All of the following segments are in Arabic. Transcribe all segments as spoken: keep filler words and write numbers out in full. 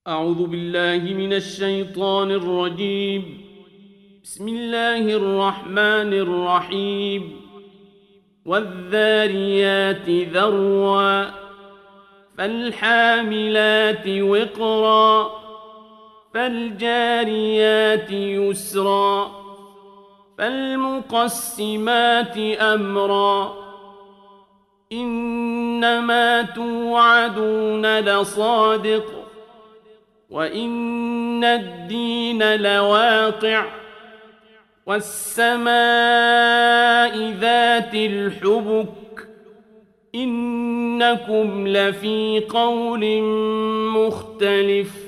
أعوذ بالله من الشيطان الرجيم. بسم الله الرحمن الرحيم. والذاريات ذروا فالحاملات وقرا فالجاريات يسرا فالمقسمات أمرا إنما توعدون لصادق وإن الدين لواقع والسماء ذات الحبك إنكم لفي قول مختلف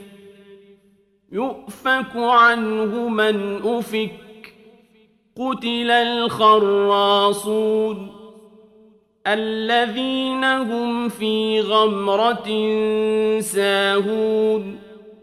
يؤفك عنه من أفك قتل الخراصون الذين هم في غمرة ساهون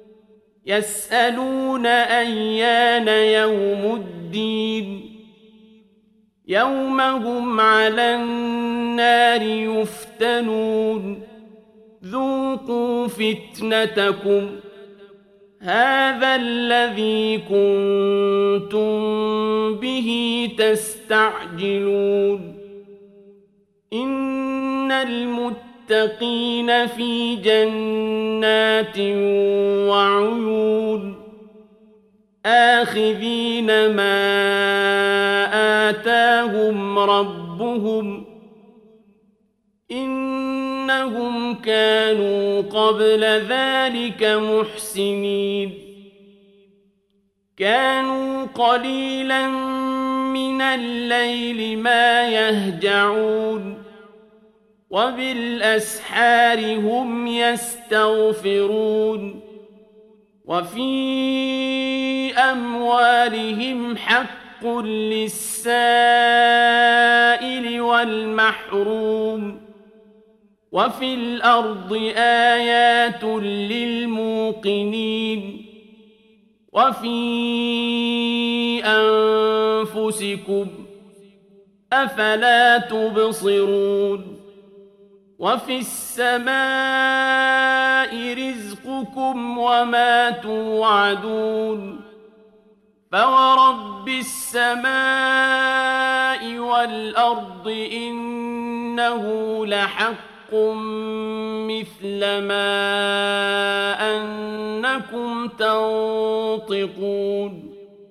يسألون أيان يوم الدين يوم هم على النار يفتنون ذوقوا فتنتكم هذا الذي كنتم به تستعجلون إن المتقين في جنات وعيون آخذين ما آتاهم ربهم إنهم كانوا قبل ذلك محسنين كانوا قليلا من الليل ما يهجعون وبالأسحار هم يستغفرون وفي أموالهم حق للسائل والمحروم وفي الأرض آيات للموقنين وفي أنفسكم أفلا تبصرون وفي السماء رزقكم وما توعدون فورب السماء والأرض إنه لحق مثل ما أنكم تنطقون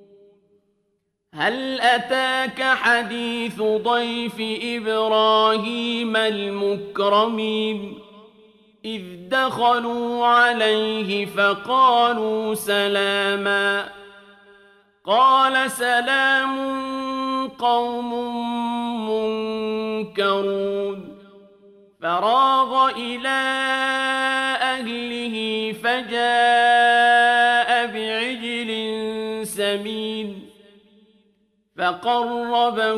هل أتاك حديث ضيف إبراهيم المكرمين إذ دخلوا عليه فقالوا سلاما قال سلام قوم منكرون فراغ إلى أهله فجاء بعجل سمين فقربه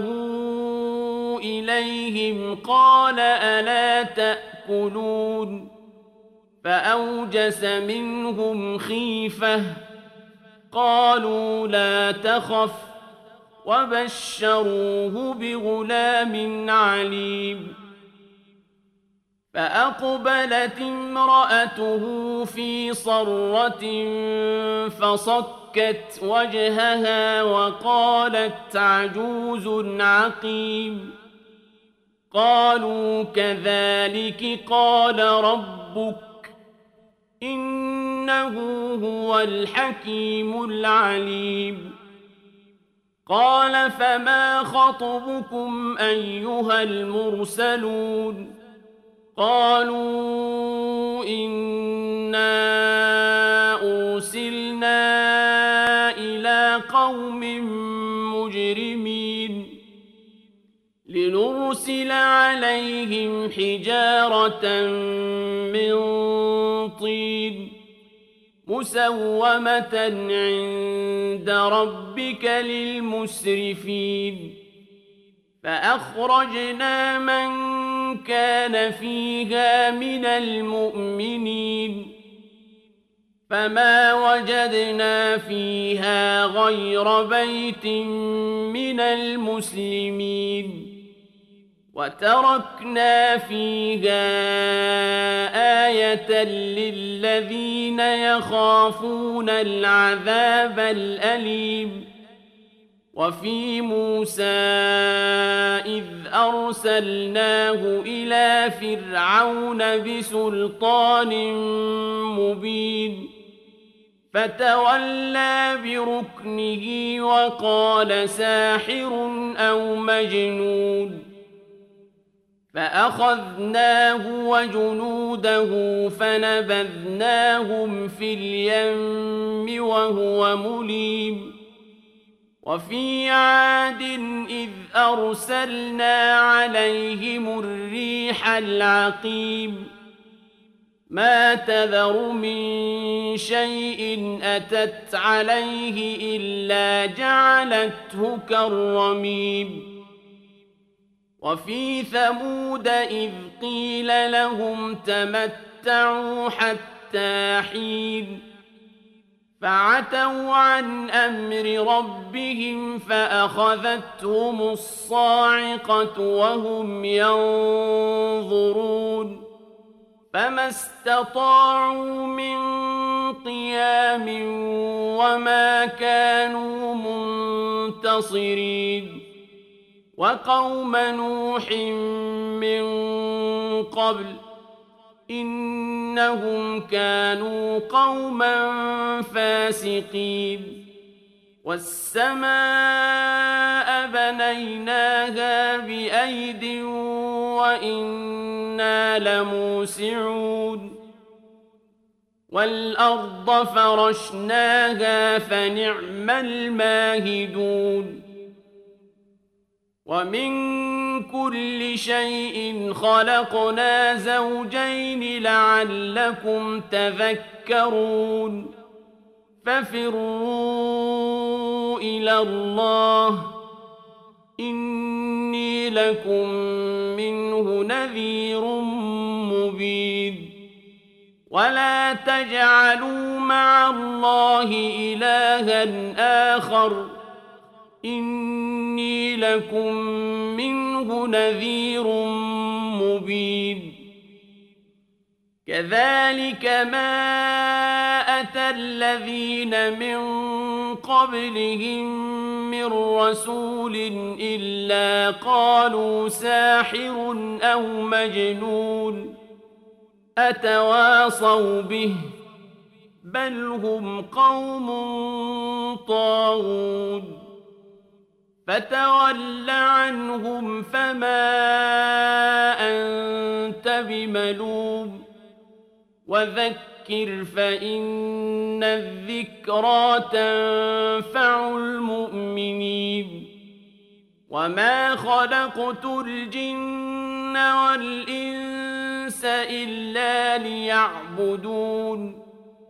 إليهم قال ألا تأكلون فأوجس منهم خيفة قالوا لا تخف وبشروه بغلام عليم فأقبلت امرأته في صرة فصكت وجهها وقالت عجوز عقيم قالوا كذلك قال ربك إنه هو الحكيم العليم قال فما خطبكم أيها المرسلون قالوا إنا أرسلنا إلى قوم مجرمين لنرسل عليهم حجارة من طين مسومة عند ربك للمسرفين فأخرجنا من كان فيها من المؤمنين فما وجدنا فيها غير بيت من المسلمين وتركنا فيها آية للذين يخافون العذاب الأليم وفي موسى إذ أرسلناه إلى فرعون بسلطان مبين فتولى بركنه وقال ساحر أو مجنون فأخذناه وجنوده فنبذناهم في اليم وهو مليم وفي عاد إذ أرسلنا عليهم الريح العقيم ما تذر من شيء أتت عليه إلا جعلته كالرميم وفي ثمود إذ قيل لهم تمتعوا حتى حين فعتوا عن أمر ربهم فأخذتهم الصاعقة وهم ينظرون فما استطاعوا من قيام وما كانوا منتصرين وقوم نوح من قبل إنهم كانوا قوما فاسقين والسماء بنيناها بأيد وإنا لموسعون والأرض فرشناها فنعم الماهدون ومن كل شيء خلقنا زوجين لعلكم تذكرون ففروا إلى الله إني لكم منه نذير مبين ولا تجعلوا مع الله إلها آخر إني لكم منه نذير مبين كذلك ما أتى الذين من قبلهم من رسول إلا قالوا ساحر أو مجنون أتواصوا به بل هم قوم طاغون فتول عنهم فما أنت بملوم وذكر فإن الذكرى تنفع المؤمنين وما خلقت الجن والإنس إلا ليعبدون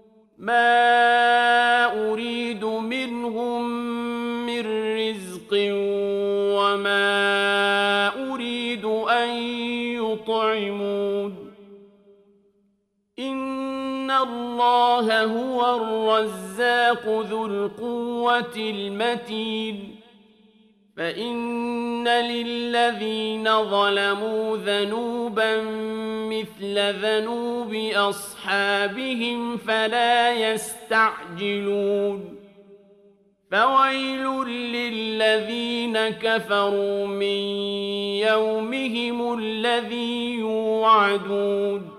ما أريد منهم من رزق وما أريد أن يطعمون إن الله هو الرزاق ذو القوة المتين فإن للذين ظلموا ذنوبا مثل ذنوب أصحابهم فلا يستعجلون فويل للذين كفروا من يومهم الذي يوعدون